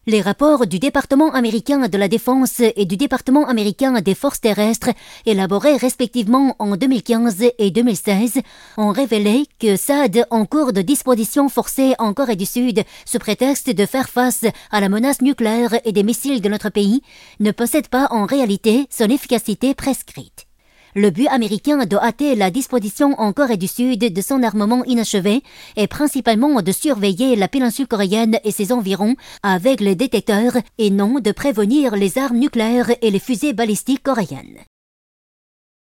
Les rapports du département américain de la Défense et du département américain des Forces terrestres, élaborés respectivement en 2015 et 2016, ont révélé que SAD, en cours de disposition forcée en Corée du Sud, sous prétexte de faire face à la menace nucléaire et des missiles de notre pays, ne possède pas en réalité son efficacité prescrite. Le but américain de hâter la disposition en Corée du Sud de son armement inachevé est principalement de surveiller la péninsule coréenne et ses environs avec les détecteurs et non de prévenir les armes nucléaires et les fusées balistiques coréennes.